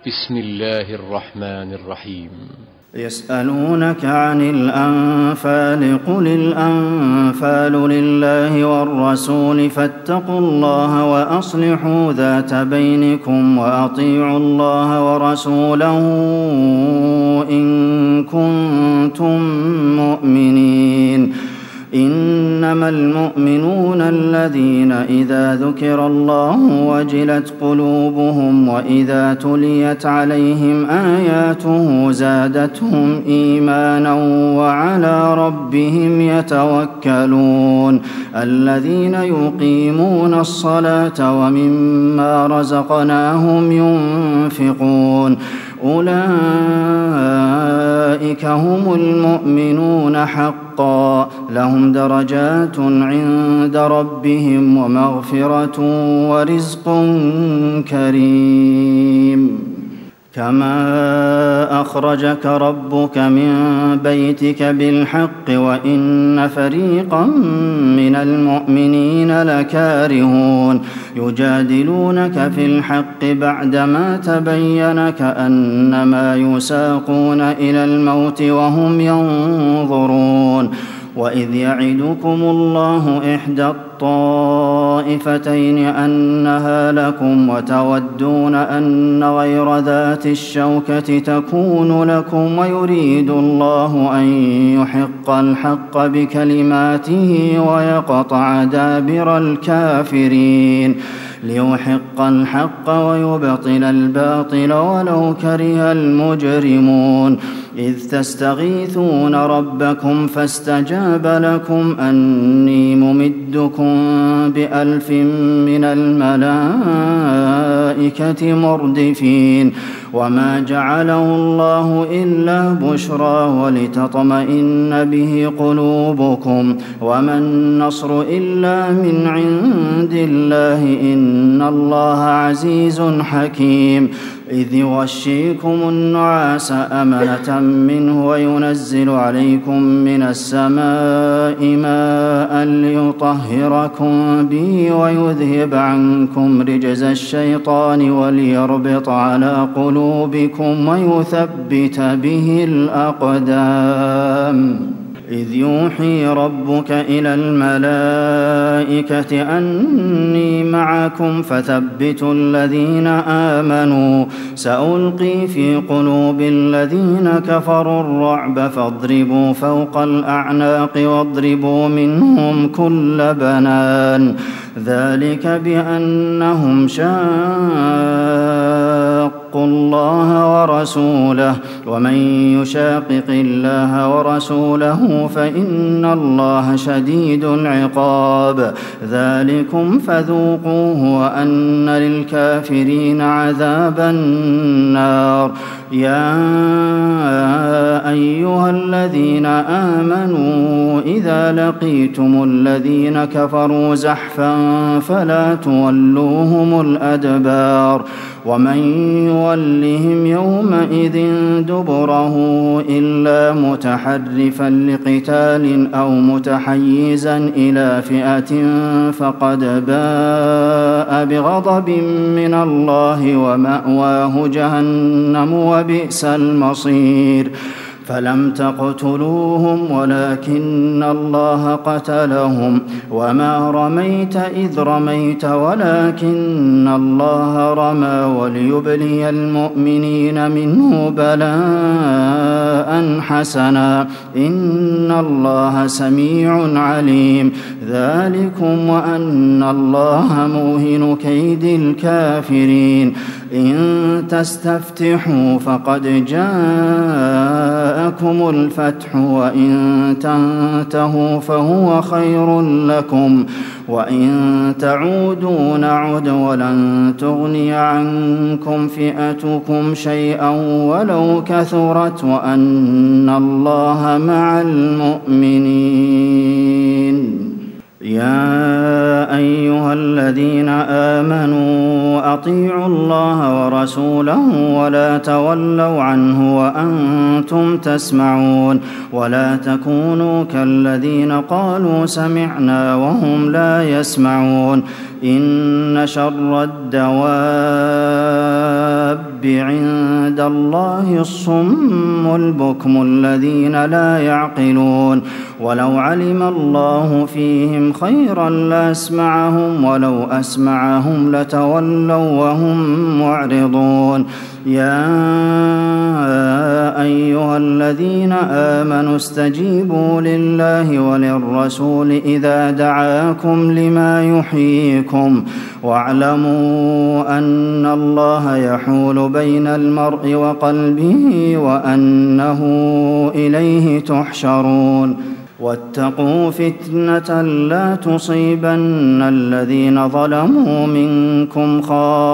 بسم الله الرحمن الرحيم. يسألونك عن الأنفال قل الأنفال لله والرسول فاتقوا الله وأصلحوا ذات بينكم وأطيعوا الله ورسوله إن كنتم مؤمنين. إنما المؤمنون الذين إذا ذكر الله وجلت قلوبهم وإذا تليت عليهم آياته زادتهم إيمانا وعلى ربهم يتوكلون. الذين يقيمون الصلاة ومما رزقناهم ينفقون أولئك هم المؤمنون حقا لهم درجات عند ربهم ومغفرة ورزق كريم. كما أخرجك ربك من بيتك بالحق وإن فريقا من المؤمنين لكارهون يجادلونك في الحق بعدما تبين كأنما يساقون إلى الموت وهم ينظرون. وإذ يعدكم الله إحدى الطائفتين أنها لكم وتودون أن غير ذات الشوكة تكون لكم ويريد الله أن يحق الحق بكلماته ويقطع دابر الكافرين ليحق الحق ويبطل الباطل ولو كره المجرمون. إذ تستغيثون ربكم فاستجاب لكم أني ممدكم ب1000 من الملائكة مردفين. وما جعله الله إلا بشرى ولتطمئن به قلوبكم وما النصر إلا من عند الله إن الله عزيز حكيم. إذ يغشيكم النعاس أمنة منه وينزل عليكم من السماء ماء ليطهركم به ويذهب عنكم رجز الشيطان وليربط على قلوبكم ويثبت به الأقدام. إذ يوحي ربك إلى الملائكة أني معكم فثبتوا الذين آمنوا سألقي في قلوب الذين كفروا الرعب فاضربوا فوق الأعناق واضربوا منهم كل بنان. ذلك بأنهم شاقوا الله ورسوله ومن يشاقق الله ورسوله فإن الله شديد العقاب. ذلكم فذوقوه وأن للكافرين عذاب النار. يا أيها الذين آمنوا إذا لقيتم الذين كفروا زحفا فلا تولوهم الأدبار ومن يولهم يومئذ دبره إلا متحرفا لقتال أو متحيزا إلى فئة فقد باء بغضب من الله ومأواه جهنم وبئس المصير. فلم تقتلوهم ولكن الله قتلهم وما رميت إذ رميت ولكن الله رمى وليبلي المؤمنين منه بلاء حسنا إن الله سميع عليم. ذلكم وأن الله موهن كيد الكافرين. إن تستفتحوا فقد جاءكم الفتح وإن تنتهوا فهو خير لكم وإن تعودوا نعد ولن تغني عنكم فئتكم شيئا ولو كثرت وأن الله مع المؤمنين. يا أيها الذين آمنوا أطيعوا الله ورسوله ولا تولوا عنه وأنتم تسمعون ولا تكونوا كالذين قالوا سمعنا وهم لا يسمعون إن شر الدواب عند الله الصم البكم الذين لا يعقلون ولو علم الله فيهم خيرا لأسمعهم ولو أسمعهم لتولوا وهم معرضون يا أيها الذين آمنوا استجيبوا لله وللرسول إذا دعاكم لما يحييكم واعلموا أن الله يحول بين المرء وقلبه وأنه إليه تحشرون واتقوا فتنة لا تصيبن الذين ظلموا منكم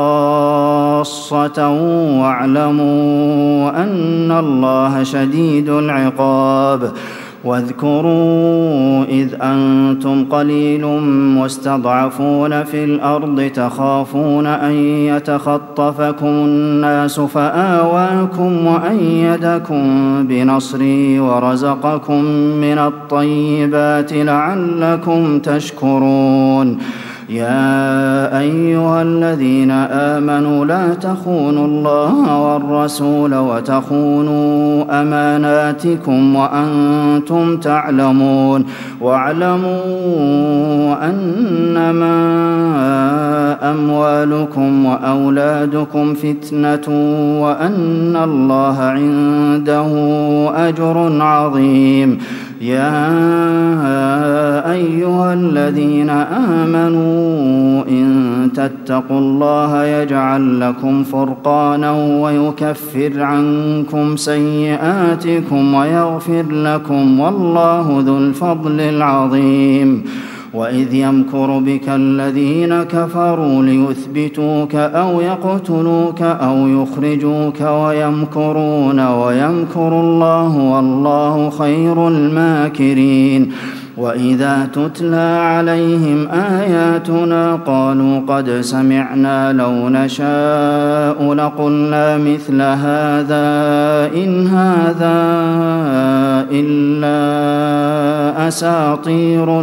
خاصة واعلموا أن الله شديد العقاب واذكروا إذ أنتم قليل مستضعفون في الأرض تخافون أن يتخطفكم الناس فآواكم وأيدكم بنصره ورزقكم من الطيبات لعلكم تشكرون يا أيها الذين آمنوا لا تخونوا الله والرسول وتخونوا أماناتكم وأنتم تعلمون واعلموا أنما أموالكم وأولادكم فتنة وأن الله عنده أجر عظيم يا أيها الذين آمنوا إن تتقوا الله يجعل لكم فرقانا ويكفر عنكم سيئاتكم ويغفر لكم والله ذو الفضل العظيم وإذ يمكر بك الذين كفروا ليثبتوك أو يقتلوك أو يخرجوك ويمكرون ويمكر الله والله خير الماكرين وإذا تتلى عليهم آياتنا قالوا قد سمعنا لو نشاء لقلنا مثل هذا إن هذا إلا أساطير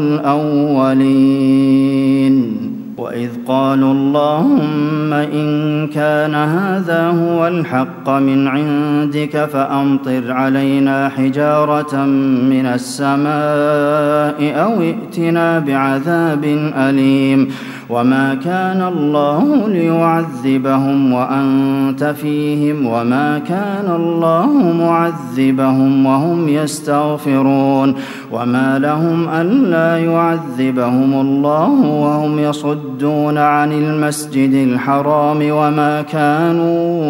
الأولين وإذ قالوا اللهم إن كان هذا هو الحق من عندك فأمطر علينا حجارة من السماء أو ائتنا بعذاب أليم وما كان الله ليعذبهم وأنت فيهم وما كان الله معذبهم وهم يستغفرون وما لهم ألا يعذبهم الله وهم يصدون عن المسجد الحرام وما كانوا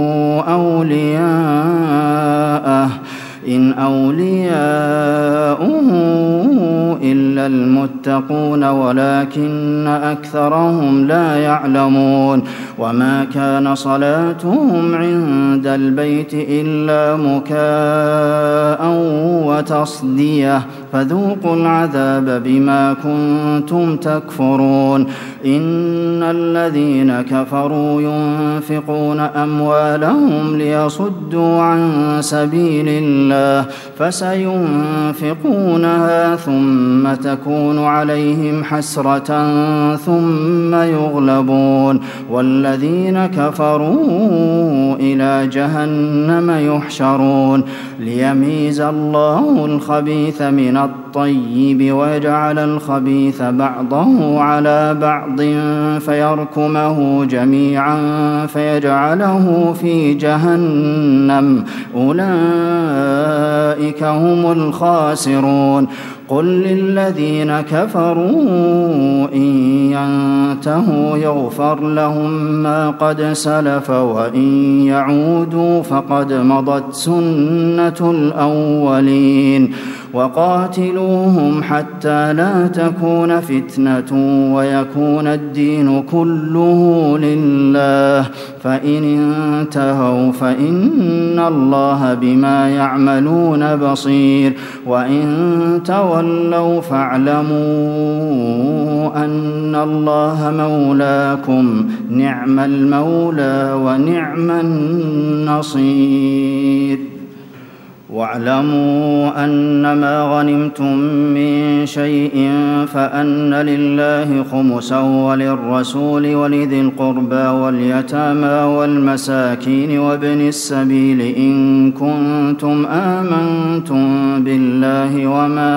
أولياءه إن أولياؤه إلا المتقون ولكن أكثرهم لا يعلمون وما كان صلاتهم عند البيت إلا مكاء وتصدية فذوقوا العذاب بما كنتم تكفرون إن الذين كفروا ينفقون أموالهم ليصدوا عن سبيل الله فسينفقونها ثم تكون عليهم حسرة ثم يغلبون والذين كفروا إلى جهنم يحشرون ليميز الله الخبيث من الطيب ويجعل الخبيث بعضه على بعض فيركمه جميعا فيجعله في جهنم أولئك هم الخاسرون قل للذين كفروا إن ينتهوا يغفر لهم ما قد سلف وإن يعودوا فقد مضت سنة الأولين وقاتلوهم حتى لا تكون فتنة ويكون الدين كله لله فإن انتهوا فإن الله بما يعملون بصير وإن تولوا فاعلموا أن الله مولاكم نعم المولى ونعم النصير واعلموا أنما غنمتم من شيء فأن لله خمسا وللرسول ولذي القربى واليتامى والمساكين وابن السبيل إن كنتم آمنتم بالله وما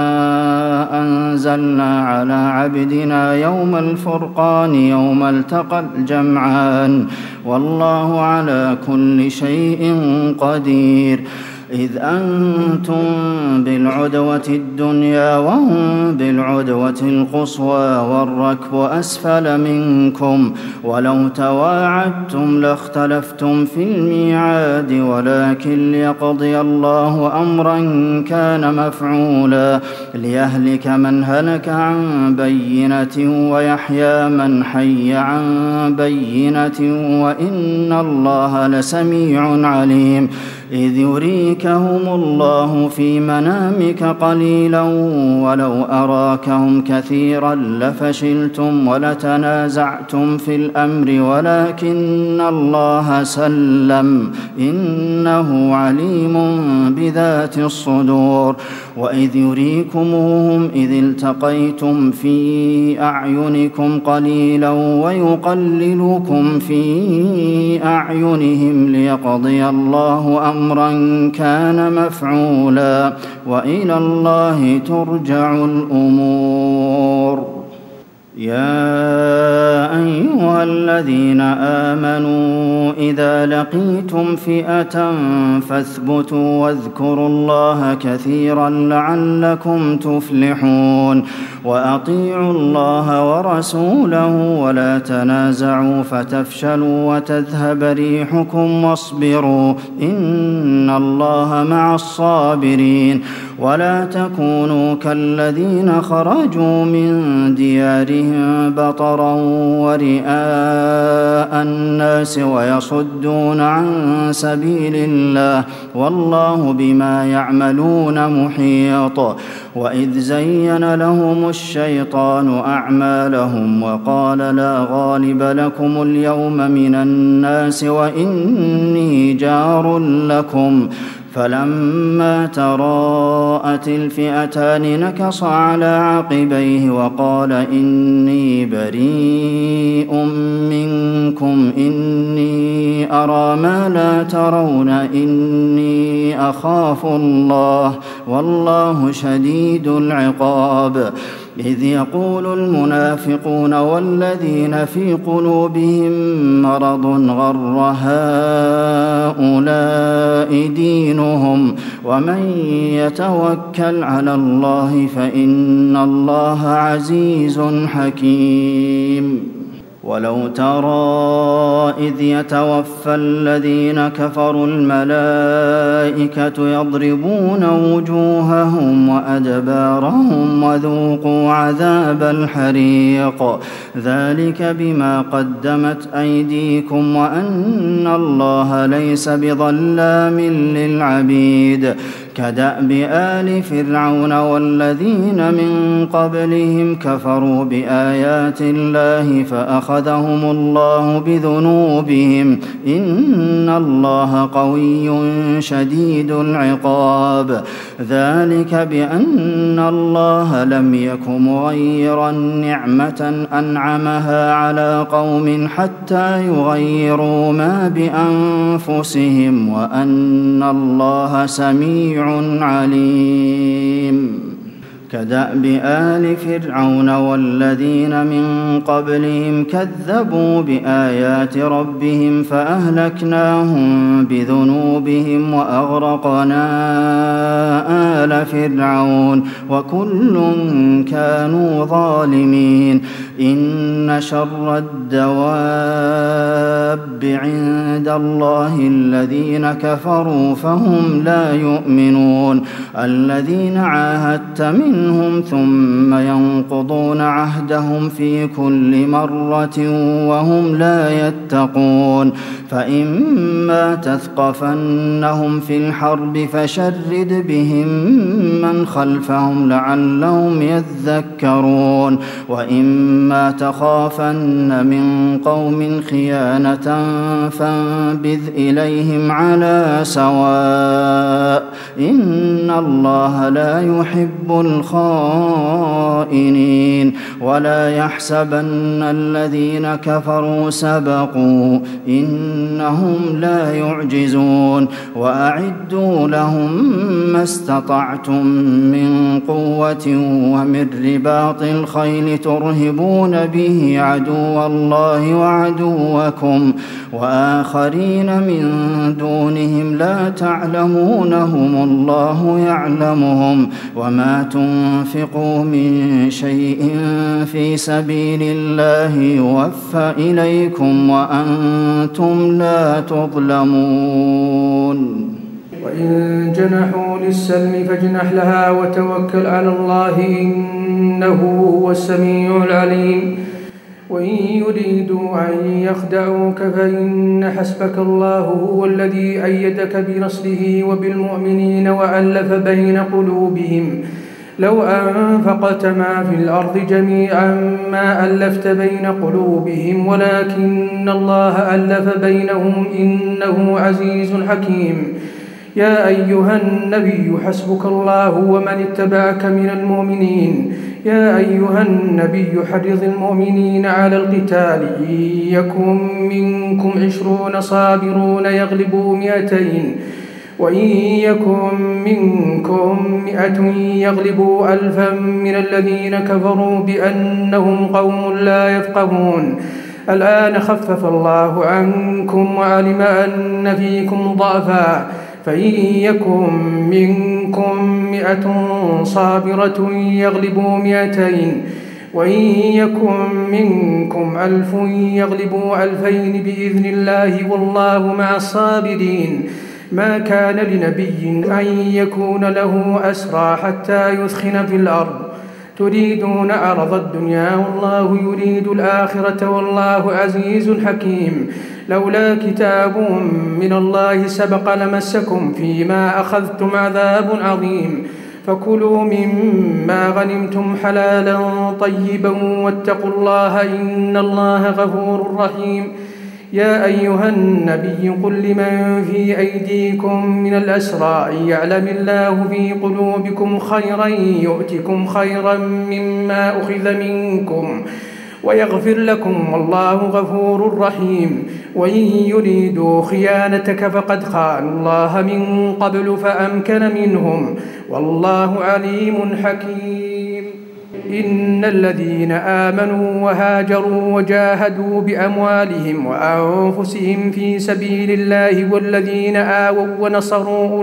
أنزلنا على عبدنا يوم الفرقان يوم التقى الجمعان والله على كل شيء قدير إذ أنتم بالعدوة الدنيا وهم بالعدوة القصوى والركب أسفل منكم ولو تواعدتم لاختلفتم في الميعاد ولكن ليقضي الله أمرا كان مفعولا ليهلك من هلك عن بينة ويحيى من حي عن بينة وإن الله لسميع عليم إذ يريكهم الله في منامك قليلا ولو أراكهم كثيرا لفشلتم ولتنازعتم في الأمر ولكن الله سلم إنه عليم بذات الصدور وإذ يريكموهم إذ التقيتم في أعينكم قليلا ويقللكم في أعينهم ليقضي الله أمرا كان مفعولا وإلى الله ترجع الأمور يا أيها الذين آمنوا إذا لقيتم فئة فاثبتوا واذكروا الله كثيرا لعلكم تفلحون وأطيعوا الله ورسوله ولا تنازعوا فتفشلوا وتذهب ريحكم واصبروا إن الله مع الصابرين ولا تكونوا كالذين خرجوا من ديارهم بطرا ورئاء الناس ويصدون عن سبيل الله والله بما يعملون محيط وإذ زين لهم الشيطان أعمالهم وقال لا غالب لكم اليوم من الناس وإني جار لكم فلما تراءت الفئتان نكص على عقبيه وقال إني بريء منكم إني أرى ما لا ترون إني أخاف الله والله شديد العقاب إذ يقول المنافقون والذين في قلوبهم مرض غر هؤلاء دينهم ومن يتوكل على الله فإن الله عزيز حكيم ولو ترى إذ يتوفى الذين كفروا الملائكة يضربون وجوههم وأدبارهم وذوقوا عذاب الحريق ذلك بما قدمت أيديكم وأن الله ليس بظلام للعبيد كدأب آل فرعون والذين من قبلهم كفروا بآيات الله فأخذهم الله بذنوبهم إن الله قوي شديد العقاب ذلك بأن الله لم يك مغيرا نعمة أنعمها على قوم حتى يغيروا ما بأنفسهم وأن الله سميع عليم كدأب آل فرعون والذين من قبلهم كذبوا بآيات ربهم فأهلكناهم بذنوبهم وأغرقنا آل فرعون وكل كانوا ظالمين إن شر الدواب عند الله الذين كفروا فهم لا يؤمنون الذين عاهدت منهم ثم ينقضون عهدهم في كل مرة وهم لا يتقون فإما تثقفنهم في الحرب فشرد بهم من خلفهم لعلهم يذكرون وإما تخافن من قوم خيانة فانبذ إليهم على سواء إن الله لا يحب الخائنين ولا يحسبن الذين كفروا سبقوا إنهم لا يعجزون وأعدوا لهم ما استطعتم من قوة ومن رباط الخيل ترهبون به عدو الله وعدوكم وآخرين من دونهم لا تعلمونهم الله يعلمهم وما تنفقوا من شيء في سبيل الله يوفى إليكم وأنتم لا تظلمون وإن جنحوا للسلم فاجنح لها وتوكل على الله إنه هو السميع العليم وإن يريدوا أن يخدعوك فإن حسبك الله هو الذي أيدك بنصره وبالمؤمنين وألف بين قلوبهم لو أنفقت ما في الأرض جميعا ما ألفت بين قلوبهم ولكن الله ألف بينهم إنه عزيز حكيم يا أيها النبي حسبك الله ومن اتبعك من المؤمنين يا أيها النبي حرض المؤمنين على القتال إن يكن منكم 20 صابرون يغلبوا 200 وإن يكن منكم 100 يغلبوا 1000 من الذين كفروا بأنهم قوم لا يفقهون الآن خفف الله عنكم وعلم أن فيكم ضعفا فإن يكن منكم 100 صابرة يغلبوا 200 وإن يكن منكم 1000 يغلبوا 2000 بإذن الله والله مع الصابرين ما كان لنبي أن يكون له أسرى حتى يثخن في الأرض تريدون عرض الدنيا والله يريد الآخرة والله عزيز حكيم لولا كتاب من الله سبق لمسكم فيما أخذتم عذاب عظيم فكلوا مما غنمتم حلالا طيبا واتقوا الله إن الله غفور رحيم يا أيها النبي قل لمن في أيديكم من الأسرى إن يعلم الله في قلوبكم خيرا يؤتكم خيرا مما أخذ منكم ويغفر لكم والله غفور رحيم وإن يريدوا خيانتك فقد خانوا الله من قبل فأمكن منهم والله عليم حكيم إن الذين آمنوا وهاجروا وجاهدوا بأموالهم وأنفسهم في سبيل الله والذين آووا ونصروا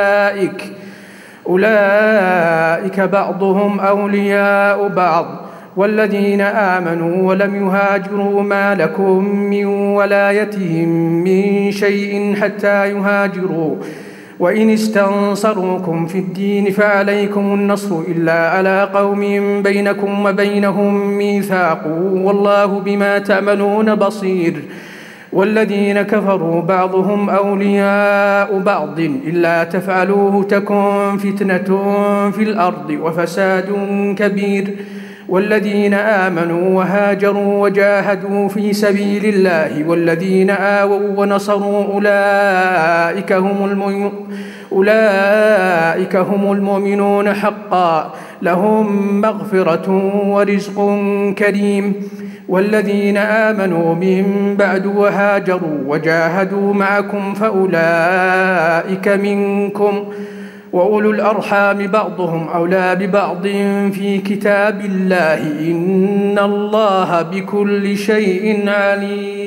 أولئك بعضهم أولياء بعض والذين آمنوا ولم يهاجروا ما لكم من ولايتهم من شيء حتى يهاجروا وإن استنصروكم في الدين فعليكم النصر إلا على قوم بينكم وبينهم ميثاق والله بما تعملون بصير والذين كفروا بعضهم أولياء بعض إلا تفعلوه تكن فتنة في الأرض وفساد كبير والذين آمنوا وهاجروا وجاهدوا في سبيل الله والذين آووا ونصروا أولئك هم المؤمنون حقا لهم مغفرة ورزق كريم والذين آمنوا من بعد وهاجروا وجاهدوا معكم فأولئك منكم وأولو الأرحام بعضهم أولى ببعض في كتاب الله إن الله بكل شيء عليم.